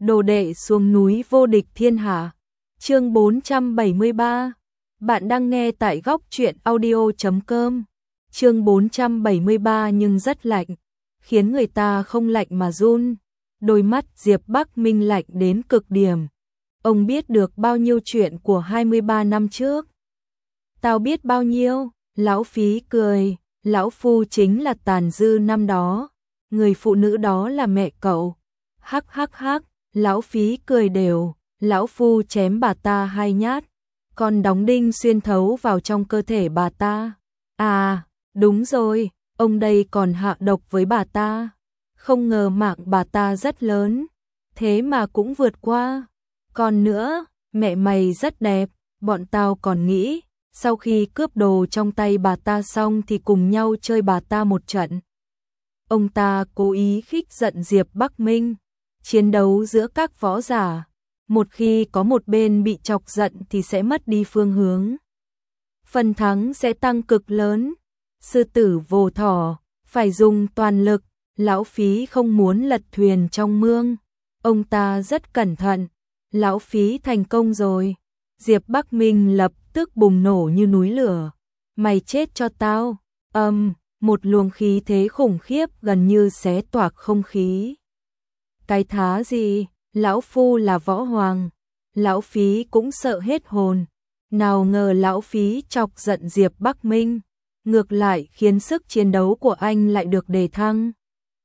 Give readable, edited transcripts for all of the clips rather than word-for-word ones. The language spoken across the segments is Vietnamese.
đồ đệ xuống núi vô địch thiên hạ. Chương 473. Bạn đang nghe tại góc truyện audio.com. Chương 473 nhưng rất lạnh, khiến người ta không lạnh mà run. Đôi mắt Diệp Bắc Minh lạnh đến cực điểm. Ông biết được bao nhiêu chuyện của 23 năm trước? Tao biết bao nhiêu, lão Phí cười, lão phu chính là tàn dư năm đó, người phụ nữ đó là mẹ cậu. Hắc hắc hắc, lão Phí cười đều, lão phu chém bà ta 2 nhát, còn đóng đinh xuyên thấu vào trong cơ thể bà ta. À, đúng rồi, ông đây còn hạ độc với bà ta. Không ngờ mạng bà ta rất lớn, thế mà cũng vượt qua. Còn nữa, mẹ mày rất đẹp, bọn tao còn nghĩ, sau khi cướp đồ trong tay bà ta xong thì cùng nhau chơi bà ta một trận. Ông ta cố ý khích giận Diệp Bắc Minh. Chiến đấu giữa các võ giả, một khi có một bên bị chọc giận thì sẽ mất đi phương hướng. Phần thắng sẽ tăng cực lớn. Sư tử vồ thỏ, phải dùng toàn lực. Lão Phí không muốn lật thuyền trong mương. Ông ta rất cẩn thận. Lão Phí thành công rồi. Diệp Bắc Minh lập tức bùng nổ như núi lửa. Mày chết cho tao. Một luồng khí thế khủng khiếp gần như xé toạc không khí. Cái thá gì, lão phu là võ hoàng. Lão Phí cũng sợ hết hồn. Nào ngờ lão Phí chọc giận Diệp Bắc Minh, ngược lại khiến sức chiến đấu của anh lại được đề thăng.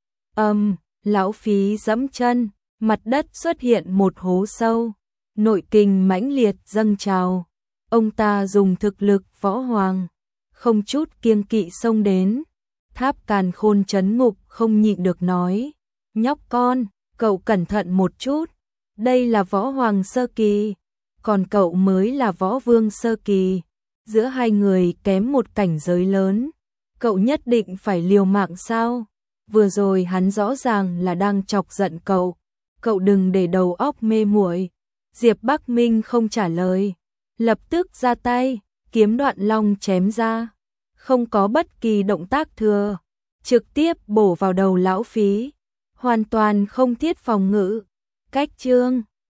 Lão Phí giẫm chân, mặt đất xuất hiện một hố sâu, nội kình mãnh liệt dâng trào. Ông ta dùng thực lực võ hoàng, không chút kiêng kỵ xông đến. Tháp Càn Khôn trấn ngục không nhịn được nói, nhóc con, cậu cẩn thận một chút, đây là võ hoàng sơ kỳ, còn cậu mới là võ vương sơ kỳ, giữa hai người kém một cảnh giới lớn, cậu nhất định phải liều mạng sao? Vừa rồi hắn rõ ràng là đang chọc giận cậu đừng để đầu óc mê muội. Diệp Bắc Minh không trả lời, lập tức ra tay, kiếm Đoạn Long chém ra, không có bất kỳ động tác thừa, trực tiếp bổ vào đầu lão Phí, hoàn toàn không thiết phòng ngự. Cách chương